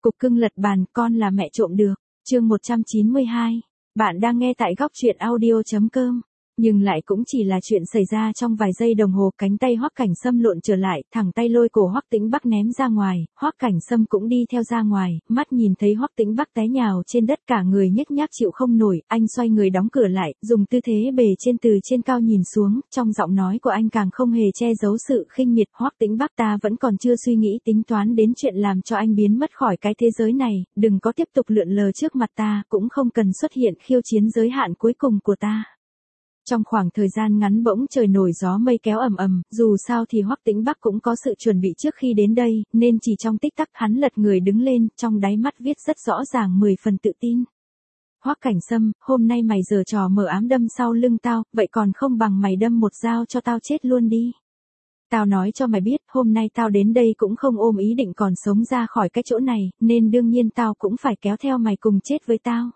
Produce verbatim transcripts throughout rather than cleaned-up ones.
Cục cưng lật bàn, con là mẹ trộm được. Chương một trăm chín mươi hai. Bạn đang nghe tại góc truyện audio chấm com. Nhưng lại cũng chỉ là chuyện xảy ra trong vài giây đồng hồ, cánh tay Hoắc Cảnh Sâm lộn trở lại, thẳng tay lôi cổ Hoắc Tĩnh Bắc ném ra ngoài, Hoắc Cảnh Sâm cũng đi theo ra ngoài, mắt nhìn thấy Hoắc Tĩnh Bắc té nhào trên đất cả người nhếch nhác chịu không nổi, anh xoay người đóng cửa lại, dùng tư thế bề trên từ trên cao nhìn xuống, trong giọng nói của anh càng không hề che giấu sự khinh miệt. Hoắc Tĩnh Bắc, ta vẫn còn chưa suy nghĩ tính toán đến chuyện làm cho anh biến mất khỏi cái thế giới này, đừng có tiếp tục lượn lờ trước mặt ta, cũng không cần xuất hiện khiêu chiến giới hạn cuối cùng của ta. Trong khoảng thời gian ngắn bỗng trời nổi gió mây kéo ầm ầm, dù sao thì Hoắc Tĩnh Bắc cũng có sự chuẩn bị trước khi đến đây, nên chỉ trong tích tắc hắn lật người đứng lên, trong đáy mắt viết rất rõ ràng mười phần tự tin. Hoắc Cảnh Sâm, hôm nay mày giở trò mở ám đâm sau lưng tao, vậy còn không bằng mày đâm một dao cho tao chết luôn đi. Tao nói cho mày biết, hôm nay tao đến đây cũng không ôm ý định còn sống ra khỏi cái chỗ này, nên đương nhiên tao cũng phải kéo theo mày cùng chết với tao.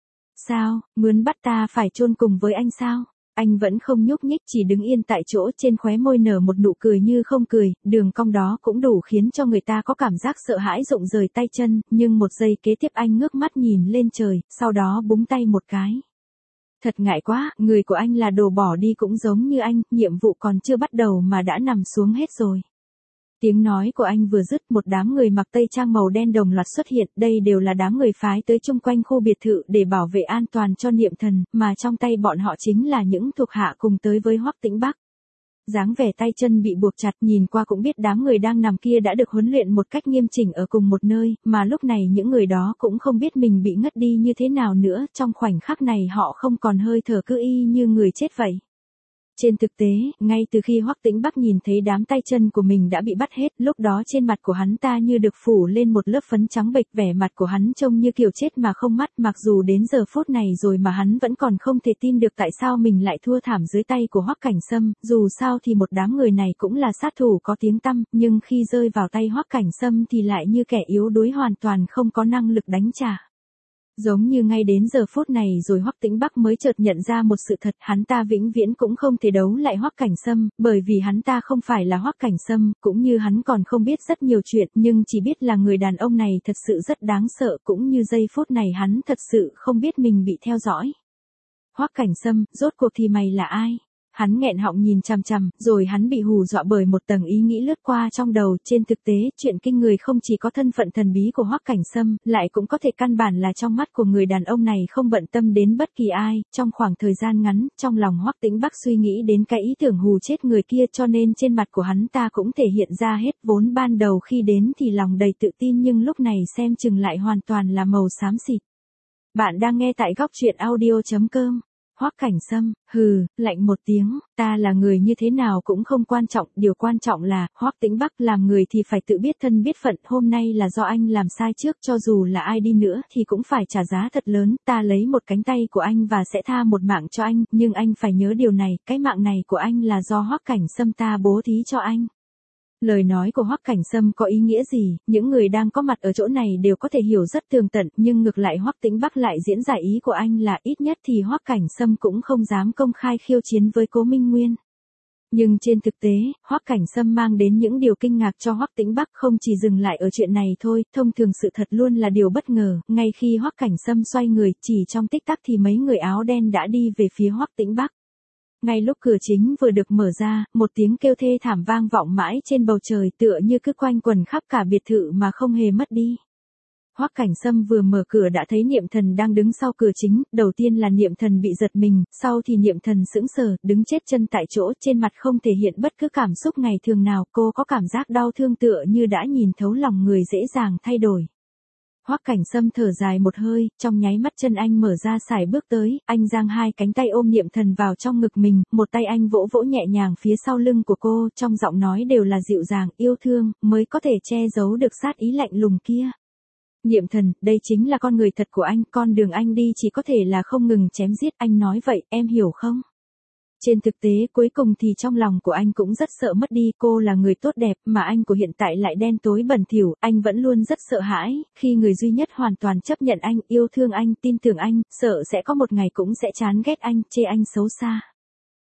Sao, muốn bắt ta phải chôn cùng với anh sao? Anh vẫn không nhúc nhích, chỉ đứng yên tại chỗ, trên khóe môi nở một nụ cười như không cười, đường cong đó cũng đủ khiến cho người ta có cảm giác sợ hãi rụng rời tay chân, nhưng một giây kế tiếp anh ngước mắt nhìn lên trời, sau đó búng tay một cái. Thật ngại quá, người của anh là đồ bỏ đi cũng giống như anh, nhiệm vụ còn chưa bắt đầu mà đã nằm xuống hết rồi. Tiếng nói của anh vừa dứt, một đám người mặc tây trang màu đen đồng loạt xuất hiện, đây đều là đám người phái tới chung quanh khu biệt thự để bảo vệ an toàn cho Niệm Thần, mà trong tay bọn họ chính là những thuộc hạ cùng tới với Hoắc Tĩnh Bắc. Dáng vẻ tay chân bị buộc chặt, nhìn qua cũng biết đám người đang nằm kia đã được huấn luyện một cách nghiêm chỉnh ở cùng một nơi, mà lúc này những người đó cũng không biết mình bị ngất đi như thế nào nữa, trong khoảnh khắc này họ không còn hơi thở, cứ y như người chết vậy. Trên thực tế, ngay từ khi Hoắc Tĩnh Bắc nhìn thấy đám tay chân của mình đã bị bắt hết, lúc đó trên mặt của hắn ta như được phủ lên một lớp phấn trắng bệch, vẻ mặt của hắn trông như kiểu chết mà không mắt, mặc dù đến giờ phút này rồi mà hắn vẫn còn không thể tin được tại sao mình lại thua thảm dưới tay của Hoắc Cảnh Sâm, dù sao thì một đám người này cũng là sát thủ có tiếng tăm, nhưng khi rơi vào tay Hoắc Cảnh Sâm thì lại như kẻ yếu đuối hoàn toàn không có năng lực đánh trả. Giống như ngay đến giờ phút này rồi Hoắc Tĩnh Bắc mới chợt nhận ra một sự thật, hắn ta vĩnh viễn cũng không thể đấu lại Hoắc Cảnh Sâm, bởi vì hắn ta không phải là Hoắc Cảnh Sâm, cũng như hắn còn không biết rất nhiều chuyện, nhưng chỉ biết là người đàn ông này thật sự rất đáng sợ, cũng như giây phút này hắn thật sự không biết mình bị theo dõi. Hoắc Cảnh Sâm, rốt cuộc thì mày là ai? Hắn nghẹn họng nhìn chằm chằm, rồi hắn bị hù dọa bởi một tầng ý nghĩ lướt qua trong đầu, trên thực tế, chuyện kinh người không chỉ có thân phận thần bí của Hoắc Cảnh Sâm, lại cũng có thể căn bản là trong mắt của người đàn ông này không bận tâm đến bất kỳ ai, trong khoảng thời gian ngắn, trong lòng Hoắc Tĩnh Bắc suy nghĩ đến cái ý tưởng hù chết người kia, cho nên trên mặt của hắn ta cũng thể hiện ra hết, vốn ban đầu khi đến thì lòng đầy tự tin nhưng lúc này xem chừng lại hoàn toàn là màu xám xịt. Bạn đang nghe tại góc truyện audio chấm com. Hoắc Cảnh Sâm, hừ, lạnh một tiếng, ta là người như thế nào cũng không quan trọng, điều quan trọng là, Hoắc Tĩnh Bắc làm người thì phải tự biết thân biết phận, hôm nay là do anh làm sai trước, cho dù là ai đi nữa thì cũng phải trả giá thật lớn, ta lấy một cánh tay của anh và sẽ tha một mạng cho anh, nhưng anh phải nhớ điều này, cái mạng này của anh là do Hoắc Cảnh Sâm ta bố thí cho anh. Lời nói của Hoắc Cảnh Sâm có ý nghĩa gì, những người đang có mặt ở chỗ này đều có thể hiểu rất tường tận, nhưng ngược lại Hoắc Tĩnh Bắc lại diễn giải ý của anh là ít nhất thì Hoắc Cảnh Sâm cũng không dám công khai khiêu chiến với Cố Minh Nguyên. Nhưng trên thực tế, Hoắc Cảnh Sâm mang đến những điều kinh ngạc cho Hoắc Tĩnh Bắc, không chỉ dừng lại ở chuyện này thôi, thông thường sự thật luôn là điều bất ngờ, ngay khi Hoắc Cảnh Sâm xoay người, chỉ trong tích tắc thì mấy người áo đen đã đi về phía Hoắc Tĩnh Bắc. Ngay lúc cửa chính vừa được mở ra, một tiếng kêu thê thảm vang vọng mãi trên bầu trời, tựa như cứ quanh quẩn khắp cả biệt thự mà không hề mất đi. Hoắc Cảnh Sâm vừa mở cửa đã thấy Niệm Thần đang đứng sau cửa chính, đầu tiên là Niệm Thần bị giật mình, sau thì Niệm Thần sững sờ, đứng chết chân tại chỗ, trên mặt không thể hiện bất cứ cảm xúc ngày thường nào, cô có cảm giác đau thương tựa như đã nhìn thấu lòng người dễ dàng thay đổi. Hoắc Cảnh Sâm thở dài một hơi, trong nháy mắt chân anh mở ra sải bước tới, anh giang hai cánh tay ôm Niệm Thần vào trong ngực mình, một tay anh vỗ vỗ nhẹ nhàng phía sau lưng của cô, trong giọng nói đều là dịu dàng, yêu thương, mới có thể che giấu được sát ý lạnh lùng kia. Niệm Thần, đây chính là con người thật của anh, con đường anh đi chỉ có thể là không ngừng chém giết, anh nói vậy, em hiểu không? Trên thực tế cuối cùng thì trong lòng của anh cũng rất sợ mất đi, cô là người tốt đẹp mà anh của hiện tại lại đen tối bẩn thỉu, anh vẫn luôn rất sợ hãi, khi người duy nhất hoàn toàn chấp nhận anh, yêu thương anh, tin tưởng anh, sợ sẽ có một ngày cũng sẽ chán ghét anh, chê anh xấu xa.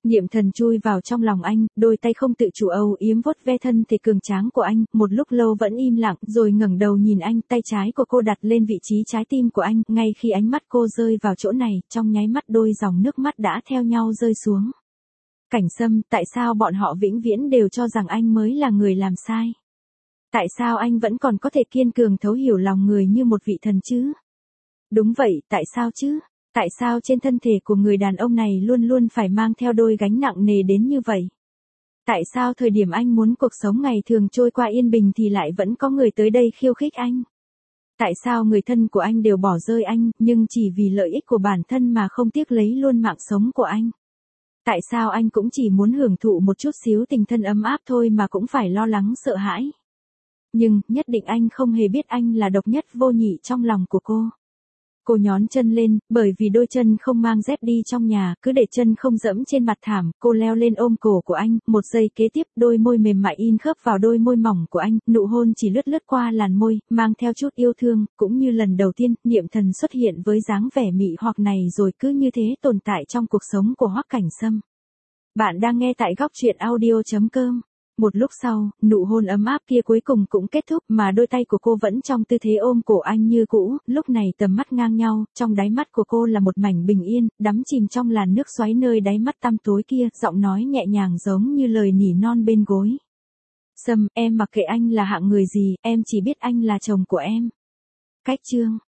Niệm Thần chui vào trong lòng anh, đôi tay không tự chủ âu yếm vuốt ve thân thể cường tráng của anh, một lúc lâu vẫn im lặng, rồi ngẩng đầu nhìn anh, tay trái của cô đặt lên vị trí trái tim của anh, ngay khi ánh mắt cô rơi vào chỗ này, trong nháy mắt đôi dòng nước mắt đã theo nhau rơi xuống. Cảnh Sâm, tại sao bọn họ vĩnh viễn đều cho rằng anh mới là người làm sai? Tại sao anh vẫn còn có thể kiên cường thấu hiểu lòng người như một vị thần chứ? Đúng vậy, tại sao chứ? Tại sao trên thân thể của người đàn ông này luôn luôn phải mang theo đôi gánh nặng nề đến như vậy? Tại sao thời điểm anh muốn cuộc sống ngày thường trôi qua yên bình thì lại vẫn có người tới đây khiêu khích anh? Tại sao người thân của anh đều bỏ rơi anh, nhưng chỉ vì lợi ích của bản thân mà không tiếc lấy luôn mạng sống của anh? Tại sao anh cũng chỉ muốn hưởng thụ một chút xíu tình thân ấm áp thôi mà cũng phải lo lắng sợ hãi? Nhưng, nhất định anh không hề biết anh là độc nhất vô nhị trong lòng của cô. Cô nhón chân lên, bởi vì đôi chân không mang dép đi trong nhà, cứ để chân không dẫm trên mặt thảm, cô leo lên ôm cổ của anh, một giây kế tiếp, đôi môi mềm mại in khớp vào đôi môi mỏng của anh, nụ hôn chỉ lướt lướt qua làn môi, mang theo chút yêu thương, cũng như lần đầu tiên, Niệm Thần xuất hiện với dáng vẻ mị hoặc này rồi cứ như thế tồn tại trong cuộc sống của Hoắc Cảnh Sâm. Bạn đang nghe tại góc truyện audio chấm com. Một lúc sau, nụ hôn ấm áp kia cuối cùng cũng kết thúc mà đôi tay của cô vẫn trong tư thế ôm cổ anh như cũ, lúc này tầm mắt ngang nhau, trong đáy mắt của cô là một mảnh bình yên, đắm chìm trong làn nước xoáy nơi đáy mắt tăm tối kia, giọng nói nhẹ nhàng giống như lời nỉ non bên gối. Sâm, em mặc kệ anh là hạng người gì, em chỉ biết anh là chồng của em. Cách chương